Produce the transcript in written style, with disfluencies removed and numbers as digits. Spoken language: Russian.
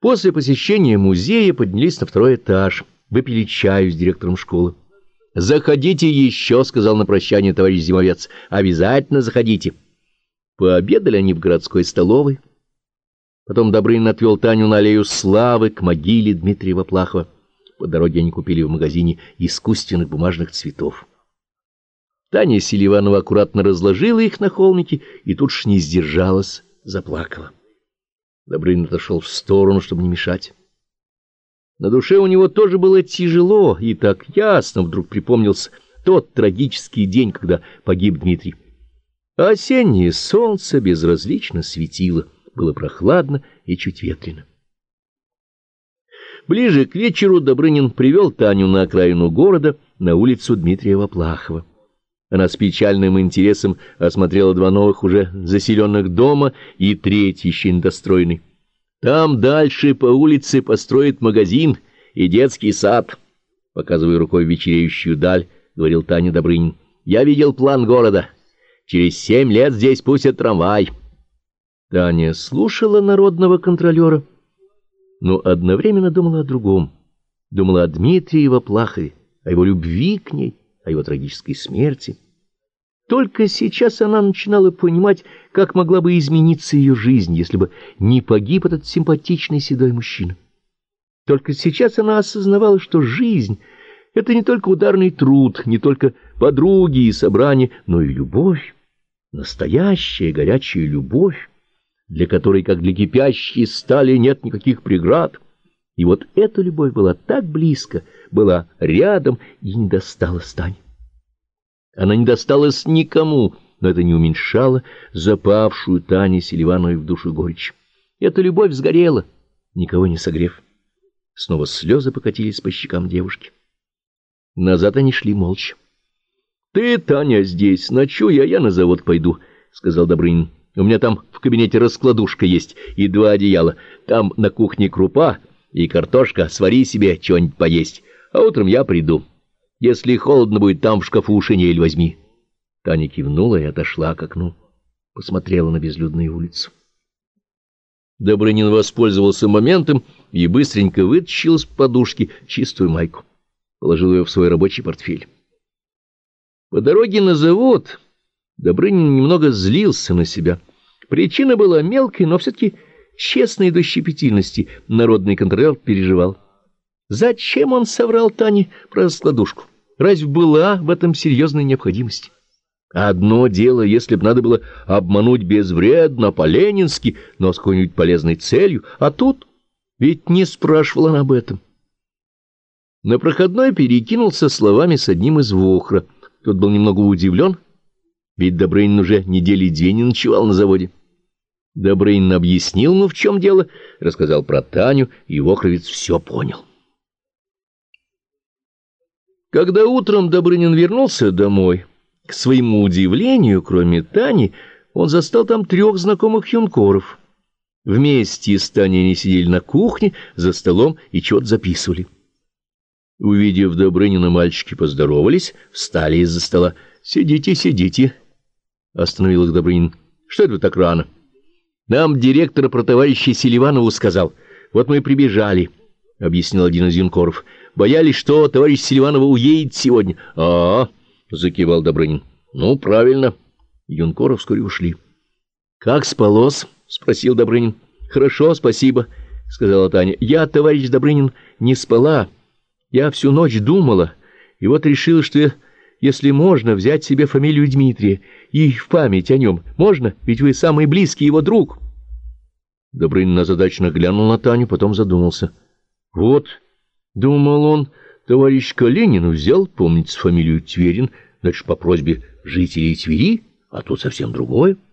После посещения музея поднялись на второй этаж, выпили чаю с директором школы. «Заходите еще», — сказал на прощание товарищ Зимовец, — «обязательно заходите». Пообедали они в городской столовой. Потом Добрынин отвел Таню на аллею Славы к могиле Дмитрия Воплахова. По дороге они купили в магазине искусственных бумажных цветов. Таня Селиванова аккуратно разложила их на холмике и тут ж не сдержалась, заплакала. Добрынин отошел в сторону, чтобы не мешать. На душе у него тоже было тяжело, и так ясно вдруг припомнился тот трагический день, когда погиб Дмитрий. Осеннее солнце безразлично светило, было прохладно и чуть ветрено. Ближе к вечеру Добрынин привел Таню на окраину города, на улицу Дмитрия Воплахова. Она с печальным интересом осмотрела два новых уже заселенных дома и третий еще недостроенный. Там дальше по улице построят магазин и детский сад, показывая рукой вечереющую даль, говорил Таня Добрынин. Я видел план города. Через 7 лет здесь пустят трамвай. Таня слушала народного контролера, но одновременно думала о другом. Думала о Дмитрии Воплахове, о его любви к ней, о его трагической смерти. Только сейчас она начинала понимать, как могла бы измениться ее жизнь, если бы не погиб этот симпатичный седой мужчина. Только сейчас она осознавала, что жизнь — это не только ударный труд, не только подруги и собрания, но и любовь, настоящая горячая любовь, для которой, как для кипящей стали, нет никаких преград. И вот эта любовь была так близко, была рядом и не досталась Тане. Она не досталась никому, но это не уменьшало запавшую Тане Селивановой в душу горечь. Эта любовь сгорела, никого не согрев. Снова слезы покатились по щекам девушки. Назад они шли молча. — Ты, Таня, здесь ночуй, а я на завод пойду, — сказал Добрынин. — У меня там в кабинете раскладушка есть и 2 одеяла. Там на кухне крупа и картошка. Свари себе что-нибудь поесть, а утром я приду. Если холодно будет, там в шкафу шинель возьми. Таня кивнула и отошла к окну, посмотрела на безлюдную улицу. Добрынин воспользовался моментом и быстренько вытащил из подушки чистую майку. Положил ее в свой рабочий портфель. По дороге на завод Добрынин немного злился на себя. Причина была мелкой, но все-таки честной до щепетильности. Народный контролер переживал. Зачем он соврал Тане про раскладушку? Разве была в этом серьезной необходимости? Одно дело, если бы надо было обмануть безвредно, по-ленински, но с какой-нибудь полезной целью, а тут ведь не спрашивала она об этом. На проходной перекинулся словами с одним из вохра. Тот был немного удивлен, ведь Добрынин уже 2 недели не ночевал на заводе. Добрынин объяснил ему, в чем дело, рассказал про Таню, и вохровец все понял. Когда утром Добрынин вернулся домой, к своему удивлению, кроме Тани, он застал там 3 знакомых юнкоров. Вместе с Таней они сидели на кухне, за столом и чего-то записывали. Увидев Добрынина, мальчики поздоровались, встали из-за стола. «Сидите, сидите», — остановил их Добрынин. «Что это вы так рано?» «Нам директор про товарища Селиванову сказал. Вот мы и прибежали», — объяснил один из юнкоров. «Боялись, что товарищ Селиванова уедет сегодня». Закивал Добрынин. «Ну, правильно». Юнкоры вскоре ушли. «Как спалось?» — спросил Добрынин. «Хорошо, спасибо», — сказала Таня. «Я, товарищ Добрынин, не спала. Я всю ночь думала, и вот решила, что если можно, взять себе фамилию Дмитрия и в память о нем. Можно? Ведь вы самый близкий его друг». Добрынин озадаченно глянул на Таню, потом задумался. «Вот», — думал он, — «товарищ Калинин взял, помнится, фамилию Тверин, значит, по просьбе жителей Твери, а тут совсем другое».